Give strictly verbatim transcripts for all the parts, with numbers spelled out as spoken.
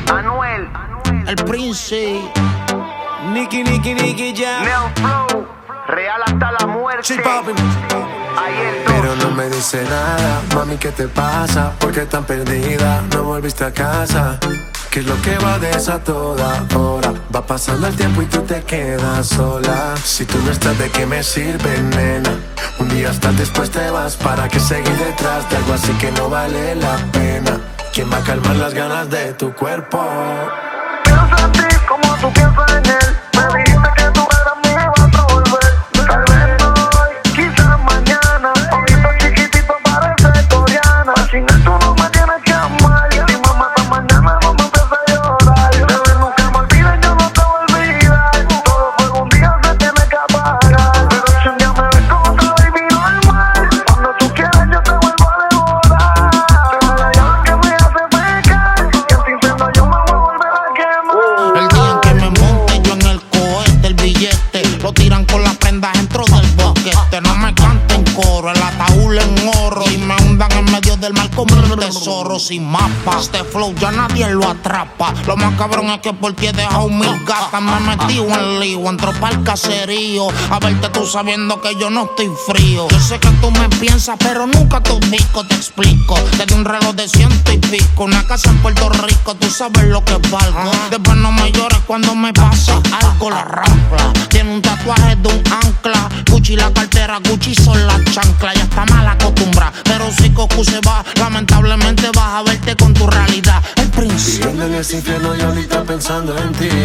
Anuel, el Prince, Nicky, Nicky, Nicky, ya. Neo Flow, real hasta la muerte. Ayer dos. Pero no me dice nada, mami, ¿qué te pasa? ¿Por qué tan perdida? No volviste a casa. ¿Qué es lo que va de esa toda hora? Va pasando el tiempo y tú te quedas sola. Si tú no estás, ¿de qué me sirve, nena? Un día estás, después te vas. ¿Para qué seguir detrás de algo así que no vale la pena? ¿Quién va a calmar las ganas de tu cuerpo? Pienso en ti como tú piensas en él. Me dijiste que tú eras mi ibas a volver. Tal vez no hoy, quizás mañana. Ojito chiquitito parece coreana. Sin él tú no me tienes que amar. Si me matas mañana no me empieces a llorar. Bebé, nunca me olvides, yo no te voy a olvidar. Todo fuego un día se tiene que apagar. Pero si un día me ves como otra baby normal, cuando tú quieras yo te vuelvo a devorar. Tú eres la llave que me hace pecar, y en ti enciendo yo me voy a volver a quemar. el día en que me monte yo en el cohete, el billete lo tiran con las prendas dentro del boquete. No me canten coro, el ataúd en oro y me hundan en medio del mar como un tesoro sin mapa. Este flow ya nadie lo atrapa. Lo más cabrón es que por ti he dejado mil gatas. Me he metido en lío, entro pa'l caserío a verte tú sabiendo que yo no estoy frío. Yo sé que tú me piensas pero nunca te ubico. Te explico, desde un reloj de ciento y pico, una casa en Puerto Rico, tú sabes lo que valgo. Después no me llores cuando me pase algo. La rampla tiene un tatuaje de un ancla. Gucci la cartera, Gucci son las chanclas. Ya está mal acostumbrada, pero si Cocu se va, lamentablemente vas a verte con tu realidad. El príncipe Viviendo en ese infierno y ahorita pensando en ti.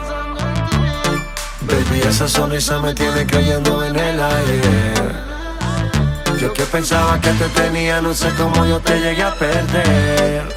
Baby, esa sonrisa me tiene creyendo en el aire. Yo que pensaba que te tenía, no sé cómo yo te llegué a perder.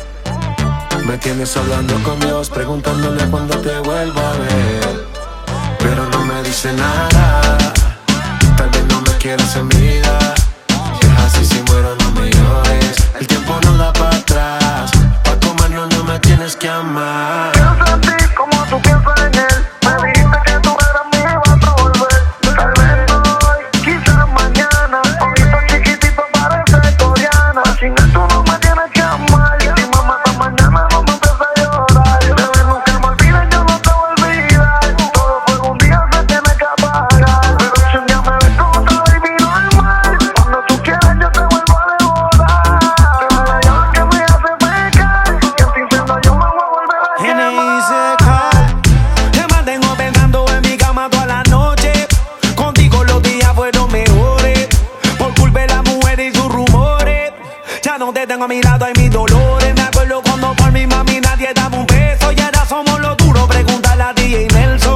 Me tienes hablando con Dios, preguntándole cuándo te vuelvo a ver. Pero no me dice nada, tal vez no me quieras en vida. Si es así, si muero no me llores, el tiempo no da para atrás. Pa' comernos no me tienes que amar. Pienso en ti como tú piensas en él. Me dijiste que tú eras mi ibas a volver. Tal vez no hoy, quizás mañana. Ojito chiquitito parece coreana. Sin él tú no me tienes que amar. Si me matas mañana no me empieces a llorar. Bebé, nunca me olvides, yo no te voy a olvidar. Todo fuego un día se tiene que apagar. Pero si un día me ves como otra baby normal, cuando tú quieras yo te vuelvo a devorar. Tú eres la llave que me hace pecar, y en ti enciendo yo me voy a volver a N quemar. I C K. Te mantengo pensando en mi cama toda la noche. Contigo los días fueron mejores. Por culpa de las mujeres y sus rumores. Ya no te tengo a mi lado, hay mis dolores. Me acuerdo cuando por mi mami nadie daba un beso. Y ahora somos los duros, pregúntale a D J Nelson.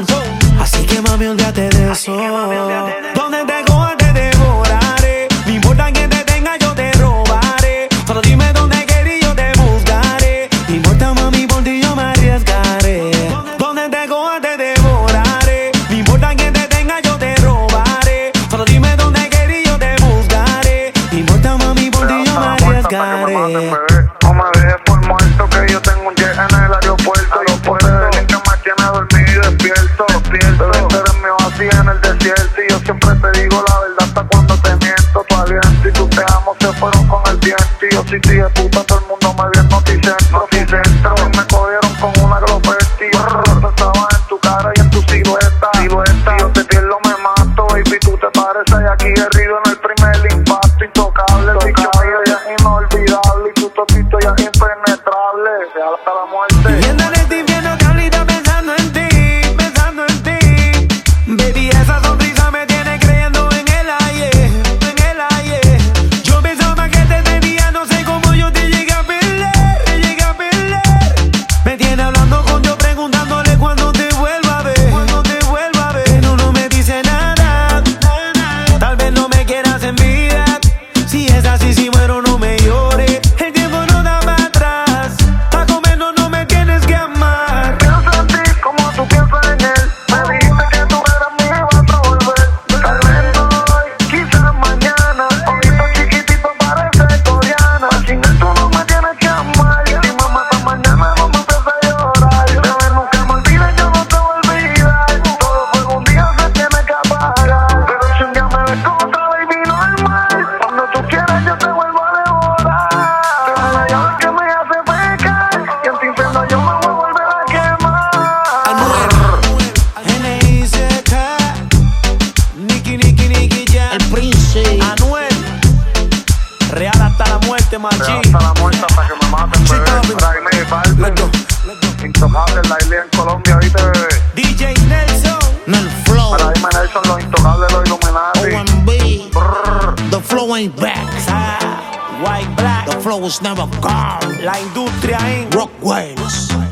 Así que mami, olvídate de eso. Donde te cojas te devoraré. No importa quién te tenga, yo te robaré. Solo dime dónde quieres y yo te buscaré. No importa mami, por ti yo me arriesgaré. Donde te cojas te devoraré. No importa quién te tenga, yo te robaré. Solo dime dónde quieres y yo te buscaré. No importa mami, por ti yo me arriesgaré. No me dejes por muerto, que yo tengo un jet en el aeropuerto. Los poderes que me tiene dormido y despierto. Despierto, tú eres mi oasis en el desierto. Y yo siempre te digo la verdad hasta cuando te miento. Tu aliento y tus te amo se fueron con el viento. Y yo sí, sí, de puta, todo el mundo me vio en Noticentro. Noticentro, me cogieron con una glopesti. Yo estaba en tu cara y en tu silueta. Silueta, si yo te pierdo me mato. Baby, tú te pareces a Jackie Guerrero en el primer impacto. Intocable, el bicho mío ya es inolvidable. Y tu totito ya es impenetrable. Real hasta la muerte. Viviendo en este infierno que ahorita pensando en ti, pensando en ti. Baby, esa sonrisa me tiene creyendo en el aire, en el aire. Yo pensaba que te tenía, no sé cómo yo te llegué a perder, te llegué a perder. Me tiene hablando con yo, preguntándole cuándo te vuelva a ver, cuándo te vuelva a ver. Pero no me dice nada, tal vez no me quieras en vida. Si es así, si muero no me llores. El tiempo no da para atrás. Pa' comernos no me tienes que amar. hasta la muerte, Real machi. hasta la muerte, hasta que me maten, Sí, bebé. papi. Por ahí me falta. Let's go. Intocable, la isla en Colombia, ¿viste, bebé? D J Nelson. En el flow, Para dime Nelson, los intocables, los O Illuminati. M B, Brrr. the flow ain't back. Ah, White Black. The flow is never gone. La industria en Rock waves.